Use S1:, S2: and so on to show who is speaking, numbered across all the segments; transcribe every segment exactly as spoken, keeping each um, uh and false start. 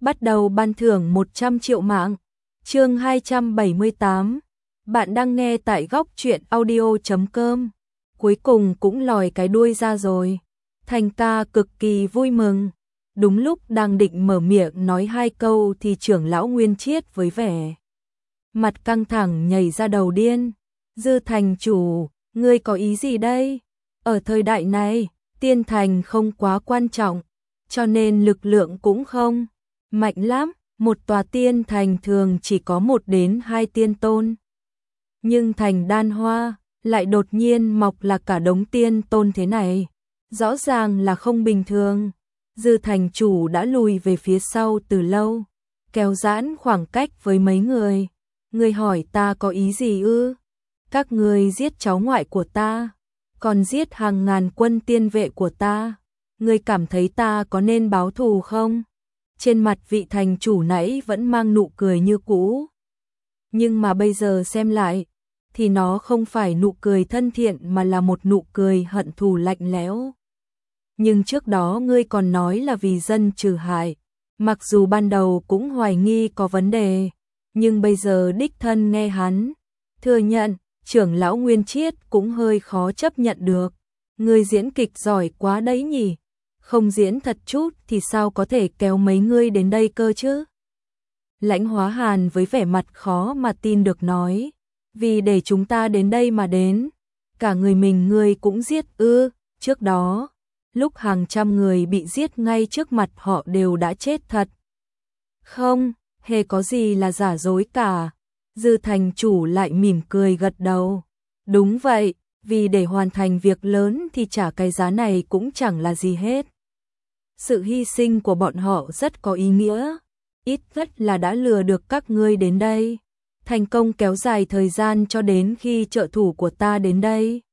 S1: bắt đầu ban thưởng một trăm triệu mạng. Chương hai trăm bảy mươi tám. Bạn đang nghe tại góc truyện audio chấm com. Cuối cùng cũng lòi cái đuôi ra rồi. Thành ca cực kỳ vui mừng. Đúng lúc đang định mở miệng nói hai câu thì trưởng lão Nguyên Chiết với vẻ mặt căng thẳng nhảy ra đầu điên. Dư thành chủ, ngươi có ý gì đây? Ở thời đại này, tiên thành không quá quan trọng, cho nên lực lượng cũng không mạnh lắm. Một tòa tiên thành thường chỉ có một đến hai tiên tôn. Nhưng thành Đan Hoa lại đột nhiên mọc là cả đống tiên tôn thế này. Rõ ràng là không bình thường. Dư thành chủ đã lùi về phía sau từ lâu, kéo giãn khoảng cách với mấy người. Người hỏi ta có ý gì ư? Các người giết cháu ngoại của ta, còn giết hàng ngàn quân tiên vệ của ta. Người cảm thấy ta có nên báo thù không? Trên mặt vị thành chủ nãy vẫn mang nụ cười như cũ. Nhưng mà bây giờ xem lại, thì nó không phải nụ cười thân thiện mà là một nụ cười hận thù lạnh lẽo. Nhưng trước đó ngươi còn nói là vì dân trừ hại. Mặc dù ban đầu cũng hoài nghi có vấn đề, nhưng bây giờ đích thân nghe hắn thừa nhận, trưởng lão Nguyên Chiết cũng hơi khó chấp nhận được. Ngươi diễn kịch giỏi quá đấy nhỉ? Không diễn thật chút thì sao có thể kéo mấy ngươi đến đây cơ chứ? Lãnh Hóa Hàn với vẻ mặt khó mà tin được nói, vì để chúng ta đến đây mà đến, cả người mình ngươi cũng giết ư? Trước đó, lúc hàng trăm người bị giết ngay trước mặt họ đều đã chết thật. Không, hề có gì là giả dối cả. Dư thành chủ lại mỉm cười gật đầu. Đúng vậy, vì để hoàn thành việc lớn thì trả cái giá này cũng chẳng là gì hết. Sự hy sinh của bọn họ rất có ý nghĩa, ít nhất là đã lừa được các ngươi đến đây, thành công kéo dài thời gian cho đến khi trợ thủ của ta đến đây.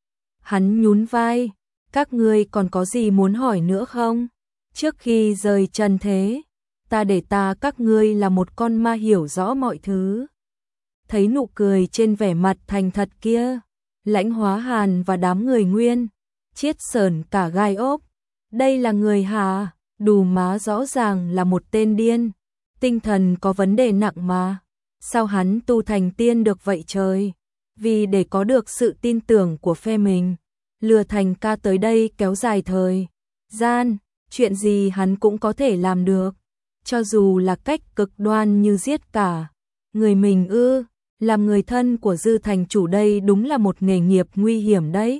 S1: Hắn nhún vai, các ngươi còn có gì muốn hỏi nữa không? Trước khi rời trần thế, ta để ta các ngươi là một con ma hiểu rõ mọi thứ. Thấy nụ cười trên vẻ mặt thành thật kia, Lãnh Hóa Hàn và đám người Nguyên Chiết sởn cả gai ốc. Đây là người hà, đù má rõ ràng là một tên điên, tinh thần có vấn đề nặng mà. Sao hắn tu thành tiên được vậy trời? Vì để có được sự tin tưởng của phe mình, lừa thành ca tới đây kéo dài thời gian, chuyện gì hắn cũng có thể làm được, cho dù là cách cực đoan như giết cả người mình ư? Làm người thân của Dư thành chủ đây đúng là một nghề nghiệp nguy hiểm đấy.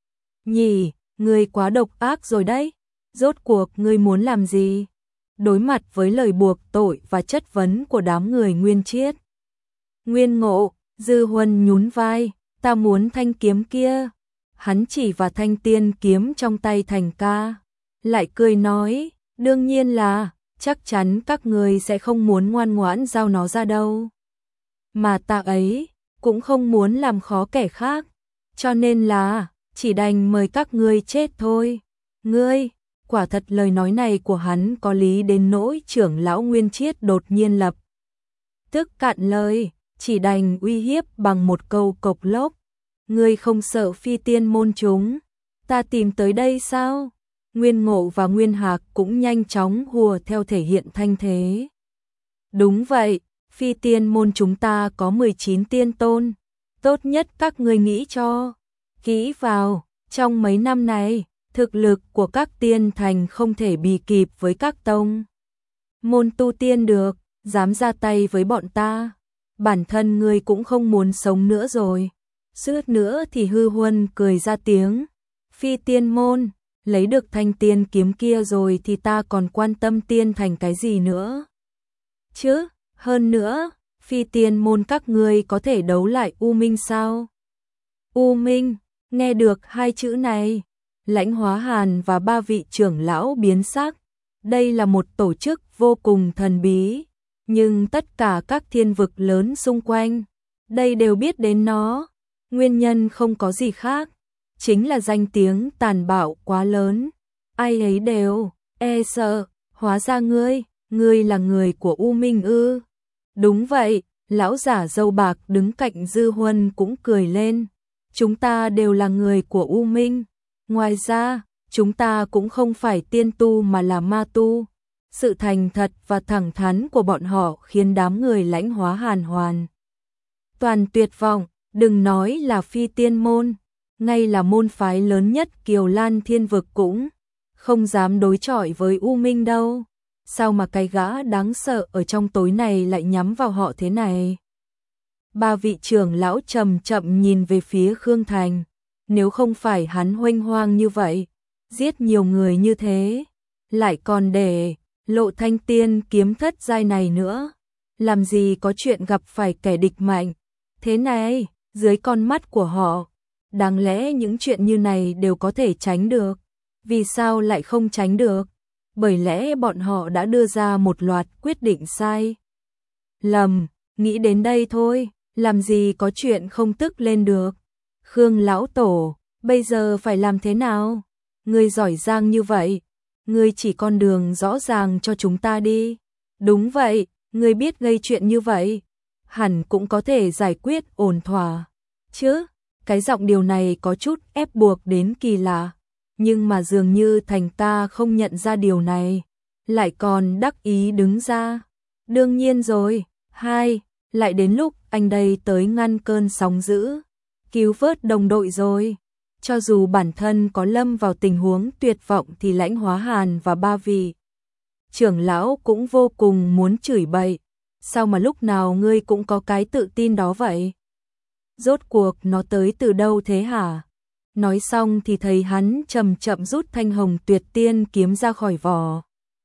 S1: Nhỉ, ngươi quá độc ác rồi đấy. Rốt cuộc ngươi muốn làm gì? Đối mặt với lời buộc tội và chất vấn của đám người Nguyên Chiết, Nguyên Ngộ, Dư Huân nhún vai, ta muốn thanh kiếm kia. Hắn chỉ vào thanh tiên kiếm trong tay thành ca, lại cười nói, đương nhiên là, chắc chắn các người sẽ không muốn ngoan ngoãn giao nó ra đâu. Mà ta ấy, cũng không muốn làm khó kẻ khác, cho nên là, chỉ đành mời các ngươi chết thôi. Ngươi, quả thật lời nói này của hắn có lý đến nỗi trưởng lão Nguyên Chiết đột nhiên lập tức cạn lời, chỉ đành uy hiếp bằng một câu cộc lốc. Ngươi không sợ phi tiên môn chúng ta tìm tới đây sao? Nguyên Ngộ và Nguyên Hạc cũng nhanh chóng hùa theo thể hiện thanh thế. Đúng vậy, phi tiên môn chúng ta có mười chín tiên tôn, tốt nhất các ngươi nghĩ cho kỹ vào, trong mấy năm này, thực lực của các tiên thành không thể bì kịp với các tông môn tu tiên được, dám ra tay với bọn ta, bản thân ngươi cũng không muốn sống nữa rồi. Suốt nữa thì Hư Huân cười ra tiếng, phi tiên môn, lấy được thanh tiên kiếm kia rồi thì ta còn quan tâm tiên thành cái gì nữa chứ? Hơn nữa, phi tiên môn các ngươi có thể đấu lại U Minh sao? U Minh, nghe được hai chữ này, Lãnh Hóa Hàn và ba vị trưởng lão biến sắc. Đây là một tổ chức vô cùng thần bí, nhưng tất cả các thiên vực lớn xung quanh, đây đều biết đến nó. Nguyên nhân không có gì khác, chính là danh tiếng tàn bạo quá lớn. Ai ấy đều e sợ, hóa ra ngươi, ngươi là người của U Minh ư? Đúng vậy, lão giả râu bạc đứng cạnh Dư Huân cũng cười lên. Chúng ta đều là người của U Minh. Ngoài ra, chúng ta cũng không phải tiên tu mà là ma tu. Sự thành thật và thẳng thắn của bọn họ khiến đám người Lãnh Hóa Hàn hoàn toàn tuyệt vọng, đừng nói là Phi Tiên môn, ngay là môn phái lớn nhất Kiều Lan Thiên vực cũng không dám đối chọi với U Minh đâu. Sao mà cái gã đáng sợ ở trong tối này lại nhắm vào họ thế này? Ba vị trưởng lão chậm chậm nhìn về phía Khương Thành, nếu không phải hắn huênh hoang như vậy, giết nhiều người như thế, lại còn để lộ thanh tiên kiếm thất giai này nữa, làm gì có chuyện gặp phải kẻ địch mạnh thế này, dưới con mắt của họ, đáng lẽ những chuyện như này đều có thể tránh được, vì sao lại không tránh được? Bởi lẽ bọn họ đã đưa ra một loạt quyết định sai lầm, nghĩ đến đây thôi, làm gì có chuyện không tức lên được. Khương lão tổ, bây giờ phải làm thế nào? Ngươi giỏi giang như vậy, ngươi chỉ con đường rõ ràng cho chúng ta đi. Đúng vậy, ngươi biết gây chuyện như vậy, hẳn cũng có thể giải quyết ổn thỏa, chứ? Cái giọng điều này có chút ép buộc đến kỳ lạ, nhưng mà dường như Thành ta không nhận ra điều này, lại còn đắc ý đứng ra. Đương nhiên rồi, hai, lại đến lúc anh đây tới ngăn cơn sóng dữ, cứu vớt đồng đội rồi. Cho dù bản thân có lâm vào tình huống tuyệt vọng thì Lãnh Hóa Hàn và ba vị trưởng lão cũng vô cùng muốn chửi bậy. Sao mà lúc nào ngươi cũng có cái tự tin đó vậy? Rốt cuộc nó tới từ đâu thế hả? Nói xong thì thấy hắn chậm chậm rút thanh hồng tuyệt tiên kiếm ra khỏi vỏ.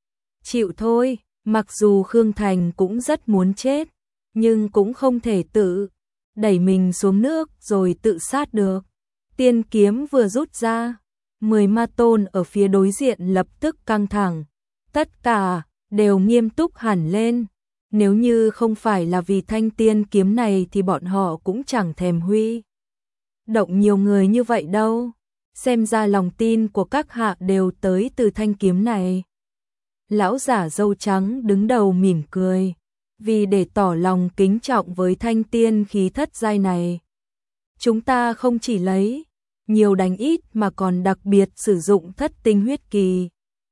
S1: Chịu thôi, mặc dù Khương Thành cũng rất muốn chết, nhưng cũng không thể tự đẩy mình xuống nước rồi tự sát được. Tiên kiếm vừa rút ra, mười ma tôn ở phía đối diện lập tức căng thẳng, tất cả đều nghiêm túc hẳn lên. Nếu như không phải là vì thanh tiên kiếm này thì bọn họ cũng chẳng thèm huy động nhiều người như vậy đâu. Xem ra lòng tin của các hạ đều tới từ thanh kiếm này. Lão giả râu trắng đứng đầu mỉm cười, vì để tỏ lòng kính trọng với thanh tiên khí thất giai này, chúng ta không chỉ lấy nhiều đánh ít mà còn đặc biệt sử dụng thất tinh huyết kỳ.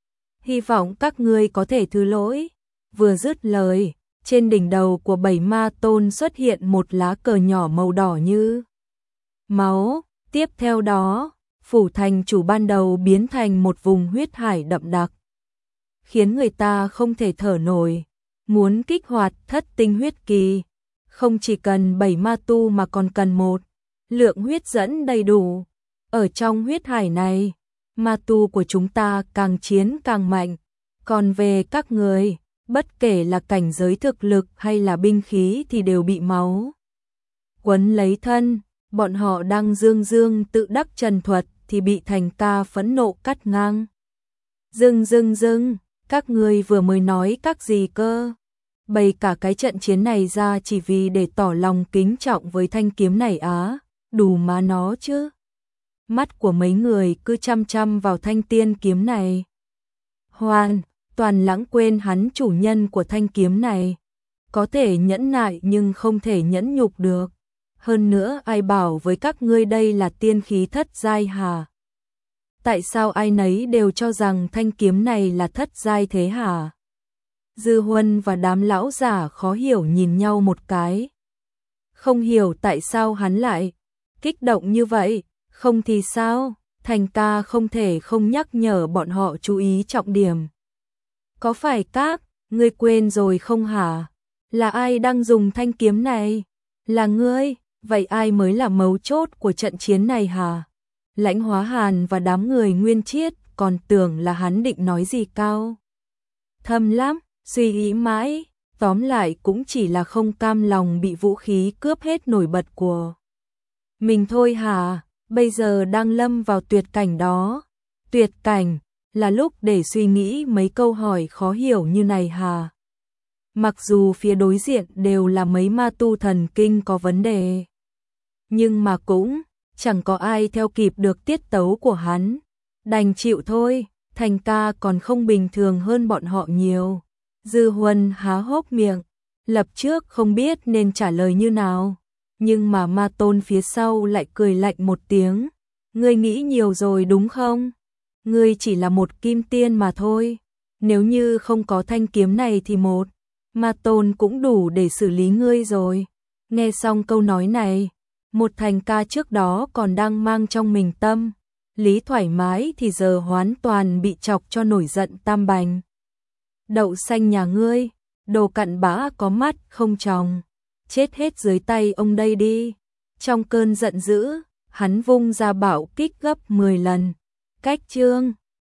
S1: Hy vọng các ngươi có thể thứ lỗi. Vừa dứt lời, trên đỉnh đầu của bảy ma tôn xuất hiện một lá cờ nhỏ màu đỏ như máu. Tiếp theo đó, phủ thành chủ ban đầu biến thành một vùng huyết hải đậm đặc, khiến người ta không thể thở nổi. Muốn kích hoạt thất tinh huyết kỳ, không chỉ cần bảy ma tu mà còn cần một lượng huyết dẫn đầy đủ. Ở trong huyết hải này, ma tu của chúng ta càng chiến càng mạnh. Còn về các người, bất kể là cảnh giới thực lực hay là binh khí thì đều bị máu quấn lấy thân. Bọn họ đang dương dương tự đắc trần thuật thì bị Thành ca phẫn nộ cắt ngang. Dừng dừng dừng, các ngươi vừa mới nói các gì cơ? Bày cả cái trận chiến này ra chỉ vì để tỏ lòng kính trọng với thanh kiếm này á, đủ má nó chứ. Mắt của mấy người cứ chăm chăm vào thanh tiên kiếm này, hoàn toàn lãng quên hắn chủ nhân của thanh kiếm này. Có thể nhẫn nại nhưng không thể nhẫn nhục được. Hơn nữa ai bảo với các ngươi đây là tiên khí thất giai hả? Tại sao ai nấy đều cho rằng thanh kiếm này là thất giai thế hả? Dư Huân và đám lão giả khó hiểu nhìn nhau một cái. Không hiểu tại sao hắn lại kích động như vậy, không thì sao? Thành ca không thể không nhắc nhở bọn họ chú ý trọng điểm. Có phải các ngươi quên rồi không hả? Là ai đang dùng thanh kiếm này? Là ngươi? Vậy ai mới là mấu chốt của trận chiến này hả? Lãnh Hóa Hàn và đám người Nguyên Chiết còn tưởng là hắn định nói gì cao thâm lắm, suy nghĩ mãi, tóm lại cũng chỉ là không cam lòng bị vũ khí cướp hết nổi bật của mình thôi hả? Bây giờ đang lâm vào tuyệt cảnh đó. Tuyệt cảnh là lúc để suy nghĩ mấy câu hỏi khó hiểu như này hả? Mặc dù phía đối diện đều là mấy ma tu thần kinh có vấn đề, nhưng mà cũng chẳng có ai theo kịp được tiết tấu của hắn. Đành chịu thôi, Thành ca còn không bình thường hơn bọn họ nhiều. Dư Huân há hốc miệng, lập trước không biết nên trả lời như nào. Nhưng mà ma tôn phía sau lại cười lạnh một tiếng. Ngươi nghĩ nhiều rồi đúng không? Ngươi chỉ là một kim tiên mà thôi. Nếu như không có thanh kiếm này thì một ma tôn cũng đủ để xử lý ngươi rồi. Nghe xong câu nói này, một Thành ca trước đó còn đang mang trong mình tâm lý thoải mái thì giờ hoàn toàn bị chọc cho nổi giận tam bành. Đậu xanh nhà ngươi, đồ cặn bã có mắt không tròng, chết hết dưới tay ông đây đi. Trong cơn giận dữ, hắn vung ra bảo kích gấp mười lần. Cách chương